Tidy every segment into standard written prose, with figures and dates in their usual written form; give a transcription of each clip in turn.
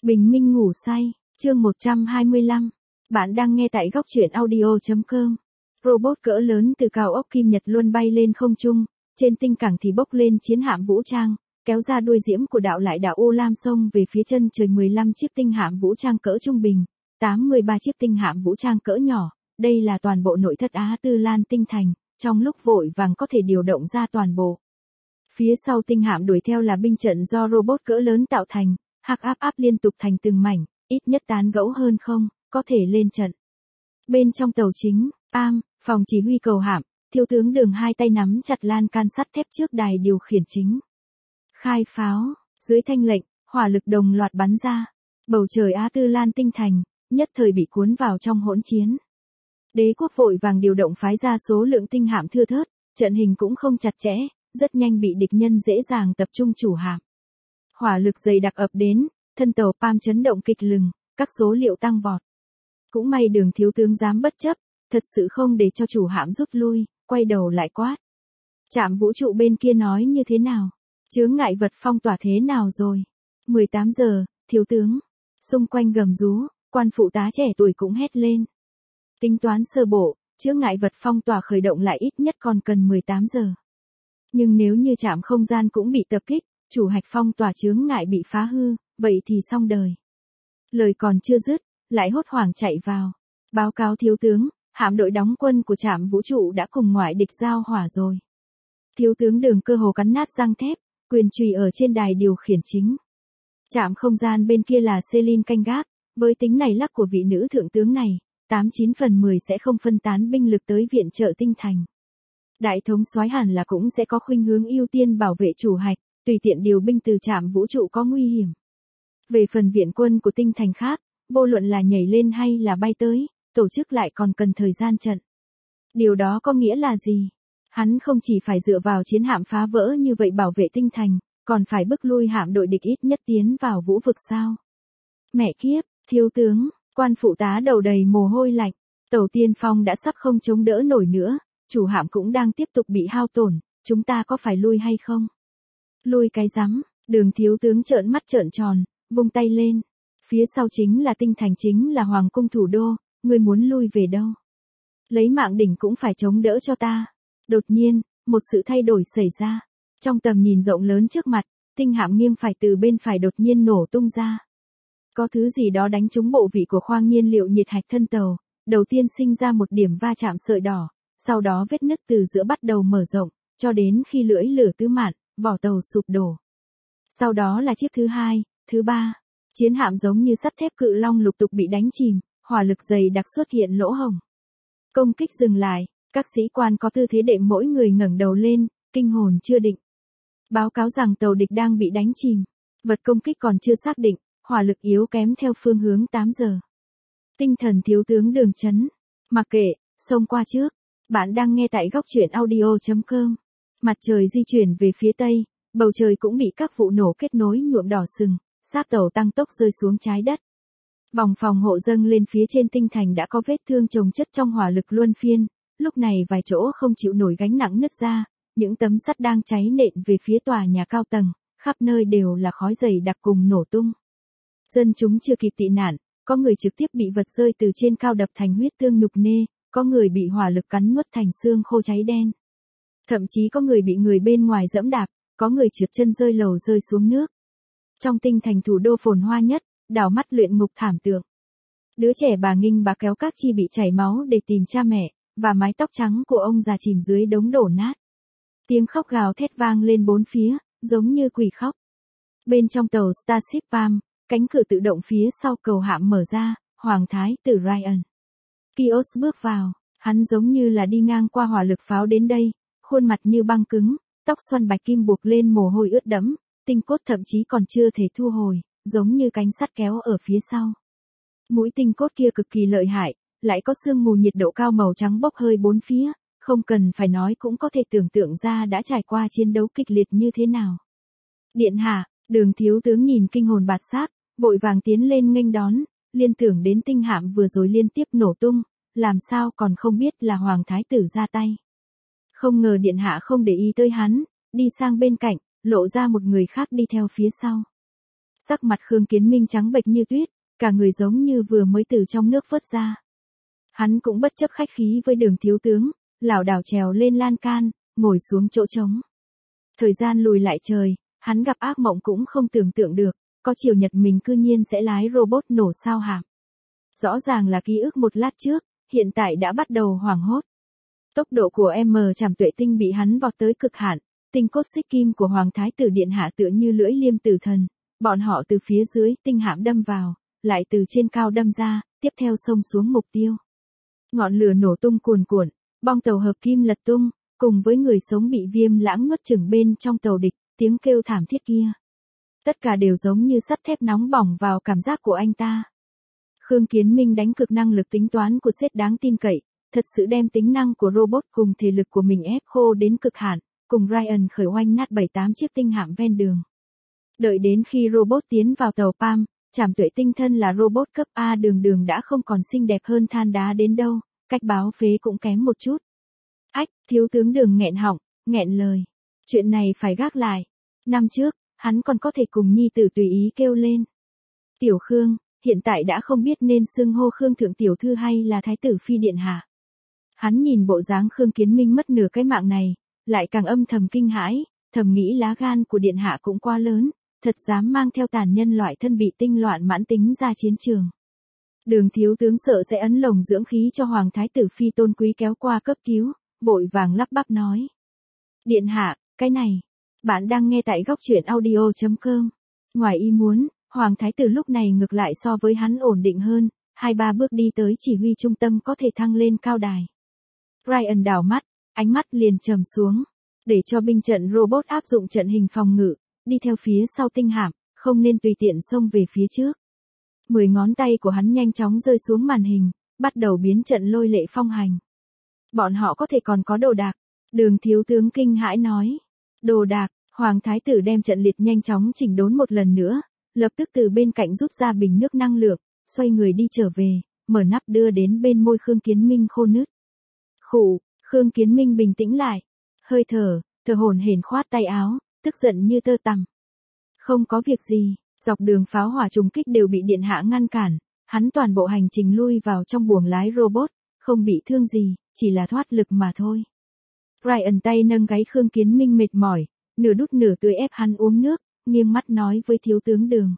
Bình minh ngủ say, chương 125. Bạn đang nghe tại góc truyện audio.com. Robot cỡ lớn từ cao ốc Kim Nhật luôn bay lên không trung, trên tinh cảng thì bốc lên chiến hạm vũ trang, kéo ra đuôi diễm của đạo lại đạo U Lam sông về phía chân trời 15 chiếc tinh hạm vũ trang cỡ trung bình, 83 chiếc tinh hạm vũ trang cỡ nhỏ, đây là toàn bộ nội thất Á Tư Lan tinh thành, trong lúc vội vàng có thể điều động ra toàn bộ. Phía sau tinh hạm đuổi theo là binh trận do robot cỡ lớn tạo thành, hắc áp liên tục thành từng mảnh, ít nhất tán gẫu hơn không, có thể lên trận. Bên trong tàu chính, phòng chỉ huy cầu hạm, thiếu tướng Đường hai tay nắm chặt lan can sắt thép trước đài điều khiển chính. Khai pháo, dưới thanh lệnh, hỏa lực đồng loạt bắn ra. Bầu trời Á Tư Lan tinh thành, nhất thời bị cuốn vào trong hỗn chiến. Đế quốc vội vàng điều động phái ra số lượng tinh hạm thưa thớt, trận hình cũng không chặt chẽ, rất nhanh bị địch nhân dễ dàng tập trung chủ hạm. Hỏa lực dày đặc ập đến, thân tàu PAM chấn động kịch lừng, các số liệu tăng vọt. Cũng may Đường thiếu tướng dám bất chấp, thật sự không để cho chủ hạm rút lui, quay đầu lại quát. Trạm vũ trụ bên kia nói như thế nào? Chướng ngại vật phong tỏa thế nào rồi? 18 giờ, thiếu tướng. Xung quanh gầm rú, quan phụ tá trẻ tuổi cũng hét lên. Tính toán sơ bộ, chướng ngại vật phong tỏa khởi động lại ít nhất còn cần 18 giờ. Nhưng nếu như trạm không gian cũng bị tập kích, chủ hạch phong tỏa chướng ngại bị phá hư, vậy thì xong đời. Lời còn chưa dứt, lại hốt hoảng chạy vào. Báo cáo thiếu tướng, hạm đội đóng quân của trạm vũ trụ đã cùng ngoại địch giao hỏa rồi. Thiếu tướng Đường cơ hồ cắn nát răng thép, quyền chùy ở trên đài điều khiển chính. Trạm không gian bên kia là Celine canh gác, với tính này lắc của vị nữ thượng tướng này, 89 phần 10 sẽ không phân tán binh lực tới viện trợ tinh thành. Đại thống soái hẳn là cũng sẽ có khuynh hướng ưu tiên bảo vệ chủ hạch, tùy tiện điều binh từ trạm vũ trụ có nguy hiểm. Về phần viện quân của tinh thành khác, vô luận là nhảy lên hay là bay tới, tổ chức lại còn cần thời gian trận. Điều đó có nghĩa là gì? Hắn không chỉ phải dựa vào chiến hạm phá vỡ như vậy bảo vệ tinh thành, còn phải bức lui hạm đội địch ít nhất tiến vào vũ vực sao? Mẹ kiếp, thiếu tướng, quan phụ tá đầu đầy mồ hôi lạnh, tàu tiên phong đã sắp không chống đỡ nổi nữa, chủ hạm cũng đang tiếp tục bị hao tổn, chúng ta có phải lui hay không? Lui cái rắm, Đường thiếu tướng trợn mắt trợn tròn, vung tay lên. Phía sau chính là tinh thành, chính là hoàng cung thủ đô, ngươi muốn lui về đâu? Lấy mạng đỉnh cũng phải chống đỡ cho ta. Đột nhiên, một sự thay đổi xảy ra. Trong tầm nhìn rộng lớn trước mặt, tinh hạm nghiêng phải từ bên phải đột nhiên nổ tung ra. Có thứ gì đó đánh trúng bộ vị của khoang nhiên liệu nhiệt hạch thân tàu, đầu tiên sinh ra một điểm va chạm sợi đỏ, sau đó vết nứt từ giữa bắt đầu mở rộng, cho đến khi lưỡi lửa tứ mạn, vỏ tàu sụp đổ. Sau đó là chiếc thứ hai, thứ ba. Chiến hạm giống như sắt thép cự long lục tục bị đánh chìm, hỏa lực dày đặc xuất hiện lỗ hổng. Công kích dừng lại, các sĩ quan có tư thế đệm mỗi người ngẩng đầu lên, kinh hồn chưa định. Báo cáo rằng tàu địch đang bị đánh chìm, vật công kích còn chưa xác định, hỏa lực yếu kém theo phương hướng 8 giờ. Tinh thần thiếu tướng Đường chấn, mặc kệ, xông qua trước. Bạn đang nghe tại góc truyện audio.com. Mặt trời di chuyển về phía tây, bầu trời cũng bị các vụ nổ kết nối nhuộm đỏ sừng, xác tàu tăng tốc rơi xuống trái đất. Vòng phòng hộ dâng lên phía trên tinh thành đã có vết thương chồng chất trong hỏa lực luân phiên, lúc này vài chỗ không chịu nổi gánh nặng nứt ra, những tấm sắt đang cháy nện về phía tòa nhà cao tầng, khắp nơi đều là khói dày đặc cùng nổ tung. Dân chúng chưa kịp tị nạn, có người trực tiếp bị vật rơi từ trên cao đập thành huyết tương nhục nê, có người bị hỏa lực cắn nuốt thành xương khô cháy đen. Thậm chí có người bị người bên ngoài giẫm đạp, có người trượt chân rơi lầu rơi xuống nước. Trong tinh thành thủ đô phồn hoa nhất, đảo mắt luyện ngục thảm tượng. Đứa trẻ bà Nghinh bà kéo các chi bị chảy máu để tìm cha mẹ, và mái tóc trắng của ông già chìm dưới đống đổ nát. Tiếng khóc gào thét vang lên bốn phía, giống như quỷ khóc. Bên trong tàu Starship PAM, cánh cửa tự động phía sau cầu hạm mở ra, Hoàng thái tử Ryan Kios bước vào, hắn giống như là đi ngang qua hỏa lực pháo đến đây, khuôn mặt như băng cứng, tóc xoăn bạch kim buộc lên mồ hôi ướt đẫm, tinh cốt thậm chí còn chưa thể thu hồi, giống như cánh sắt kéo ở phía sau. Mũi tinh cốt kia cực kỳ lợi hại, lại có sương mù nhiệt độ cao màu trắng bốc hơi bốn phía, không cần phải nói cũng có thể tưởng tượng ra đã trải qua chiến đấu kịch liệt như thế nào. Điện hạ, Đường thiếu tướng nhìn kinh hồn bạt xác, vội vàng tiến lên nghênh đón, liên tưởng đến tinh hạm vừa rồi liên tiếp nổ tung, làm sao còn không biết là Hoàng thái tử ra tay. Không ngờ điện hạ không để ý tới hắn, đi sang bên cạnh, lộ ra một người khác đi theo phía sau. Sắc mặt Khương Kiến Minh trắng bệch như tuyết, cả người giống như vừa mới từ trong nước vớt ra. Hắn cũng bất chấp khách khí với Đường thiếu tướng, lảo đảo trèo lên lan can, ngồi xuống chỗ trống. Thời gian lùi lại trời, hắn gặp ác mộng cũng không tưởng tượng được, có chiều nhật mình cư nhiên sẽ lái robot nổ sao hạm. Rõ ràng là ký ức một lát trước, hiện tại đã bắt đầu hoảng hốt. Tốc độ của Trảm Tuệ Tinh bị hắn vọt tới cực hạn, tinh cốt xích kim của Hoàng Thái tử Điện Hạ tựa như lưỡi liêm tử thần, bọn họ từ phía dưới tinh hạm đâm vào, lại từ trên cao đâm ra, tiếp theo xông xuống mục tiêu. Ngọn lửa nổ tung cuồn cuộn, bong tàu hợp kim lật tung, cùng với người sống bị viêm lãng nuốt chửng bên trong tàu địch, tiếng kêu thảm thiết kia. Tất cả đều giống như sắt thép nóng bỏng vào cảm giác của anh ta. Khương Kiến Minh đánh cực năng lực tính toán của sét đáng tin cậy, thật sự đem tính năng của robot cùng thể lực của mình ép khô đến cực hạn, cùng Ryan khởi oanh nát 7-8 chiếc tinh hạm ven đường. Đợi đến khi robot tiến vào tàu Pam, Trảm Tuệ Tinh thân là robot cấp A đường đường đã không còn xinh đẹp hơn than đá đến đâu, cách báo phế cũng kém một chút. Ách, thiếu tướng Đường nghẹn họng, nghẹn lời. Chuyện này phải gác lại. Năm trước, hắn còn có thể cùng nhi tử tùy ý kêu lên. Tiểu Khương, hiện tại đã không biết nên xưng hô Khương thượng tiểu thư hay là thái tử phi điện hạ. Hắn nhìn bộ dáng Khương Kiến Minh mất nửa cái mạng này, lại càng âm thầm kinh hãi, thầm nghĩ lá gan của điện hạ cũng quá lớn, thật dám mang theo tàn nhân loại thân bị tinh loạn mãn tính ra chiến trường. Đường thiếu tướng sợ sẽ ấn lồng dưỡng khí cho Hoàng Thái tử phi tôn quý kéo qua cấp cứu, vội vàng lắp bắp nói. Điện hạ, cái này, bạn đang nghe tại góc truyện audio.com. Ngoài ý muốn, Hoàng Thái tử lúc này ngược lại so với hắn ổn định hơn, 2-3 bước đi tới chỉ huy trung tâm có thể thăng lên cao đài. Ryan đảo mắt, ánh mắt liền trầm xuống, để cho binh trận robot áp dụng trận hình phòng ngự, đi theo phía sau tinh hạm, không nên tùy tiện xông về phía trước. 10 ngón tay của hắn nhanh chóng rơi xuống màn hình, bắt đầu biến trận lôi lệ phong hành. Bọn họ có thể còn có đồ đạc. Đường thiếu tướng kinh hãi nói. Đồ đạc, Hoàng Thái tử đem trận liệt nhanh chóng chỉnh đốn một lần nữa, lập tức từ bên cạnh rút ra bình nước năng lượng, xoay người đi trở về, mở nắp đưa đến bên môi Khương Kiến Minh khô nứt. Khụ, Khương Kiến Minh bình tĩnh lại, hơi thở hổn hển khoát tay áo, tức giận như tơ tằm. Không có việc gì, dọc đường pháo hỏa trùng kích đều bị điện hạ ngăn cản, hắn toàn bộ hành trình lui vào trong buồng lái robot, không bị thương gì, chỉ là thoát lực mà thôi. Ryan tay nâng gáy Khương Kiến Minh mệt mỏi, nửa đút nửa tươi ép hắn uống nước, nghiêng mắt nói với thiếu tướng Đường.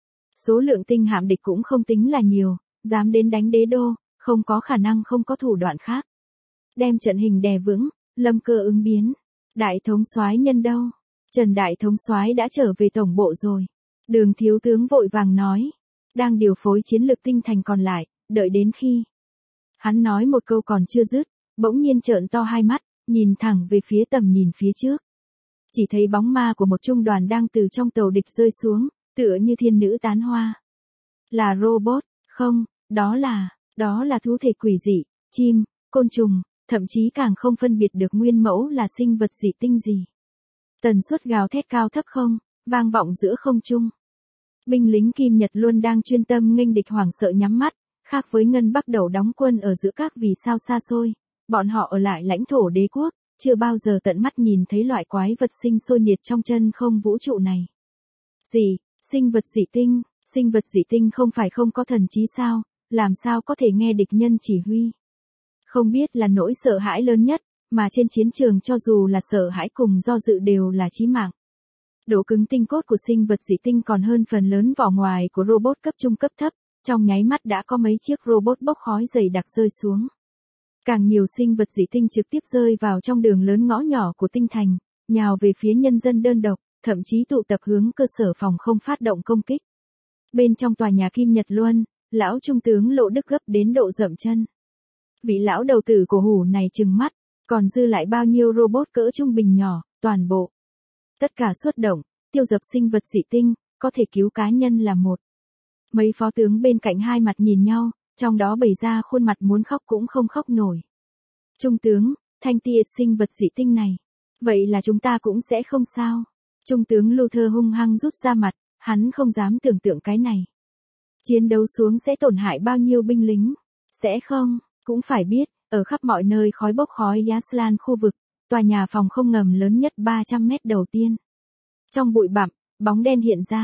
Số lượng tinh hạm địch cũng không tính là nhiều, dám đến đánh đế đô, không có khả năng không có thủ đoạn khác. Đem trận hình đè vững, lâm cơ ứng biến. Đại thống soái nhân đâu? Trần đại thống soái đã trở về tổng bộ rồi. Đường thiếu tướng vội vàng nói, đang điều phối chiến lược tinh thành còn lại, đợi đến khi. Hắn nói một câu còn chưa dứt, bỗng nhiên trợn to hai mắt, nhìn thẳng về phía tầm nhìn phía trước. Chỉ thấy bóng ma của một trung đoàn đang từ trong tàu địch rơi xuống, tựa như thiên nữ tán hoa. Là robot, không, đó là thú thể quỷ dị, chim, côn trùng, thậm chí càng không phân biệt được nguyên mẫu là sinh vật dị tinh gì. Tần suất gào thét cao thấp không, vang vọng giữa không trung. Binh lính Kim Nhật luôn đang chuyên tâm nghênh địch hoảng sợ nhắm mắt, khác với Ngân Bắc đầu đóng quân ở giữa các vì sao xa xôi, bọn họ ở lại lãnh thổ đế quốc, chưa bao giờ tận mắt nhìn thấy loại quái vật sinh sôi nhiệt trong chân không vũ trụ này. Sinh vật dị tinh không phải không có thần trí sao, làm sao có thể nghe địch nhân chỉ huy. Không biết là nỗi sợ hãi lớn nhất, mà trên chiến trường cho dù là sợ hãi cùng do dự đều là chí mạng. Độ cứng tinh cốt của sinh vật dị tinh còn hơn phần lớn vỏ ngoài của robot cấp trung cấp thấp, trong nháy mắt đã có mấy chiếc robot bốc khói dày đặc rơi xuống. Càng nhiều sinh vật dị tinh trực tiếp rơi vào trong đường lớn ngõ nhỏ của tinh thành, nhào về phía nhân dân đơn độc, thậm chí tụ tập hướng cơ sở phòng không phát động công kích. Bên trong tòa nhà Kim Nhật Luân, lão trung tướng Lộ Đức gấp đến độ dậm chân. Vị lão đầu tử cổ hủ này trừng mắt, còn dư lại bao nhiêu robot cỡ trung bình nhỏ, toàn bộ. Tất cả xuất động, tiêu dập sinh vật dị tinh, có thể cứu cá nhân là một. Mấy phó tướng bên cạnh hai mặt nhìn nhau, trong đó bày ra khuôn mặt muốn khóc cũng không khóc nổi. Trung tướng, thanh tiệt sinh vật dị tinh này. Vậy là chúng ta cũng sẽ không sao. Trung tướng Luther hung hăng rút ra mặt, hắn không dám tưởng tượng cái này. Chiến đấu xuống sẽ tổn hại bao nhiêu binh lính. Sẽ không, cũng phải biết, ở khắp mọi nơi khói bốc khói Yaslan khu vực, tòa nhà phòng không ngầm lớn nhất 300 mét đầu tiên. Trong bụi bặm, bóng đen hiện ra.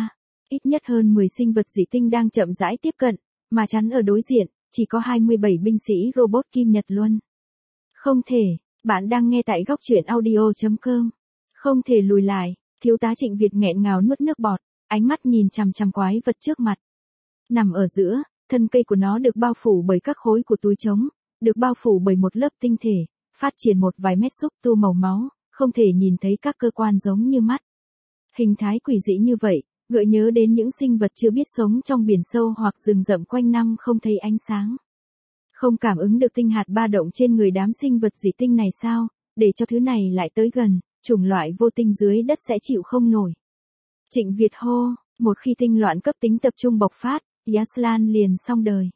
Ít nhất hơn 10 sinh vật dị tinh đang chậm rãi tiếp cận, mà chắn ở đối diện, chỉ có 27 binh sĩ robot Kim Nhật Luân. Không thể, bạn đang nghe tại góc truyện audio.com. Không thể lùi lại, thiếu tá Trịnh Việt nghẹn ngào nuốt nước bọt, ánh mắt nhìn chằm chằm quái vật trước mặt. Nằm ở giữa, thân cây của nó được bao phủ bởi các khối của túi trống, được bao phủ bởi một lớp tinh thể, phát triển một vài mét xúc tu màu máu, không thể nhìn thấy các cơ quan giống như mắt. Hình thái quỷ dị như vậy, gợi nhớ đến những sinh vật chưa biết sống trong biển sâu hoặc rừng rậm quanh năm không thấy ánh sáng. Không cảm ứng được tinh hạt ba động trên người đám sinh vật dị tinh này sao, để cho thứ này lại tới gần, chủng loại vô tinh dưới đất sẽ chịu không nổi. Trịnh Việt hô, một khi tinh loạn cấp tính tập trung bộc phát, Yaslan liền xong đời.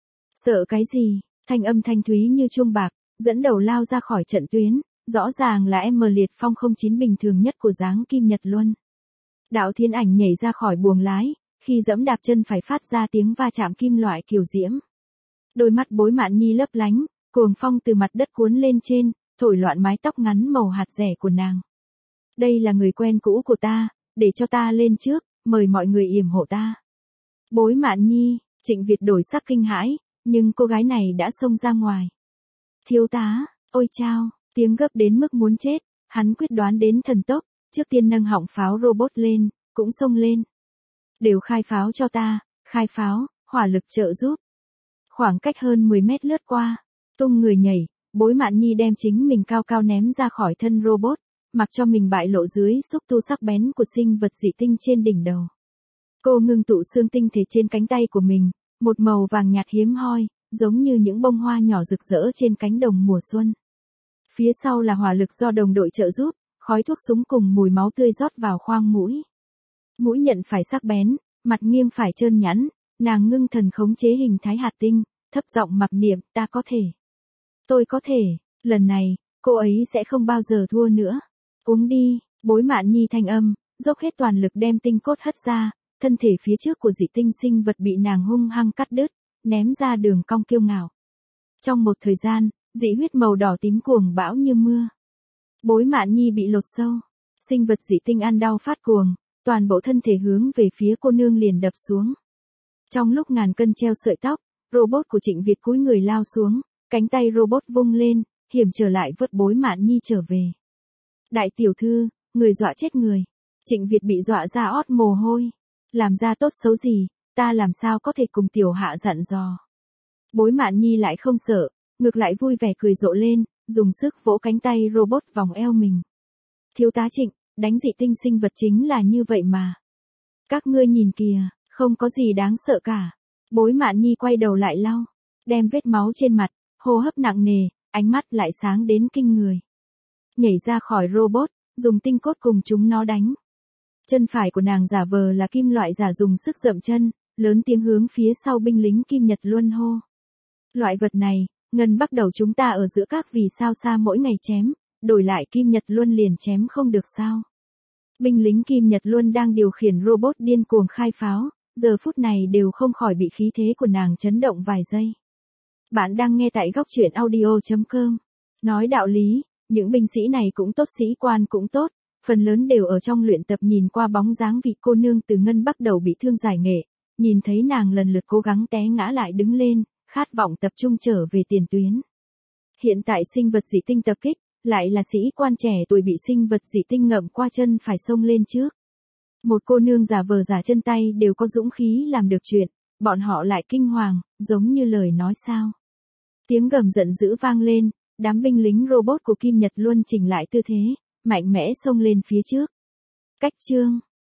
Sợ cái gì, thanh âm thanh thúy như chuông bạc, dẫn đầu lao ra khỏi trận tuyến, rõ ràng là em liệt phong 09 bình thường nhất của dáng Kim Nhật Luân. Đạo thiên ảnh nhảy ra khỏi buồng lái, khi giẫm đạp chân phải phát ra tiếng va chạm kim loại kiều diễm. Đôi mắt Bối Mạn Nhi lấp lánh, cuồng phong từ mặt đất cuốn lên trên, thổi loạn mái tóc ngắn màu hạt rẻ của nàng. Đây là người quen cũ của ta, để cho ta lên trước, mời mọi người yểm hộ ta. Bối Mạn Nhi, Trịnh Việt đổi sắc kinh hãi, nhưng cô gái này đã xông ra ngoài. Thiếu tá, ôi chao, tiếng gấp đến mức muốn chết, hắn quyết đoán đến thần tốc, trước tiên nâng họng pháo robot lên, cũng xông lên. Đều khai pháo cho ta, khai pháo, hỏa lực trợ giúp. Khoảng cách hơn 10 mét lướt qua, tung người nhảy, Bối Mạn Nhi đem chính mình cao cao ném ra khỏi thân robot, mặc cho mình bại lộ dưới xúc tu sắc bén của sinh vật dị tinh trên đỉnh đầu. Cô ngưng tụ xương tinh thể trên cánh tay của mình, một màu vàng nhạt hiếm hoi, giống như những bông hoa nhỏ rực rỡ trên cánh đồng mùa xuân. Phía sau là hỏa lực do đồng đội trợ giúp, khói thuốc súng cùng mùi máu tươi rót vào khoang mũi. Mũi nhận phải sắc bén, mặt nghiêng phải trơn nhẵn, nàng ngưng thần khống chế hình thái hạt tinh, thấp giọng mặc niệm, ta có thể. Tôi có thể, lần này, cô ấy sẽ không bao giờ thua nữa. Uống đi, Bối Mạn Nhi thanh âm, dốc hết toàn lực đem tinh cốt hất ra, thân thể phía trước của dị tinh sinh vật bị nàng hung hăng cắt đứt, ném ra đường cong kiêu ngạo. Trong một thời gian, dị huyết màu đỏ tím cuồng bão như mưa. Bối Mạn Nhi bị lột sâu, sinh vật dị tinh ăn đau phát cuồng, toàn bộ thân thể hướng về phía cô nương liền đập xuống. Trong lúc ngàn cân treo sợi tóc, robot của Trịnh Việt cúi người lao xuống, cánh tay robot vung lên, hiểm trở lại vớt Bối Mạn Nhi trở về. Đại tiểu thư, người dọa chết người. Trịnh Việt bị dọa ra ót mồ hôi. Làm ra tốt xấu gì, ta làm sao có thể cùng tiểu hạ dặn dò. Bối Mạn Nhi lại không sợ, ngược lại vui vẻ cười rộ lên, dùng sức vỗ cánh tay robot vòng eo mình. Thiếu tá Trịnh, đánh dị tinh sinh vật chính là như vậy mà. Các ngươi nhìn kìa, không có gì đáng sợ cả. Bối Mạn Nhi quay đầu lại lau, đem vết máu trên mặt, hô hấp nặng nề, ánh mắt lại sáng đến kinh người. Nhảy ra khỏi robot, dùng tinh cốt cùng chúng nó đánh. Chân phải của nàng giả vờ là kim loại giả dùng sức dậm chân, lớn tiếng hướng phía sau binh lính Kim Nhật Luân hô. Loại vật này, ngân bắt đầu chúng ta ở giữa các vì sao xa mỗi ngày chém, đổi lại Kim Nhật Luân liền chém không được sao. Binh lính Kim Nhật Luân đang điều khiển robot điên cuồng khai pháo, giờ phút này đều không khỏi bị khí thế của nàng chấn động vài giây. Bạn đang nghe tại góc truyện audio.com. Nói đạo lý, những binh sĩ này cũng tốt, sĩ quan cũng tốt, phần lớn đều ở trong luyện tập nhìn qua bóng dáng vị cô nương từ ngân bắt đầu bị thương giải nghệ, nhìn thấy nàng lần lượt cố gắng té ngã lại đứng lên, khát vọng tập trung trở về tiền tuyến. Hiện tại sinh vật dị tinh tập kích, lại là sĩ quan trẻ tuổi bị sinh vật dị tinh ngậm qua chân phải xông lên trước. Một cô nương giả vờ giả chân tay đều có dũng khí làm được chuyện, bọn họ lại kinh hoàng, giống như lời nói sao. Tiếng gầm giận dữ vang lên, đám binh lính robot của Kim Nhật Luân chỉnh lại tư thế, mạnh mẽ xông lên phía trước. Cách chương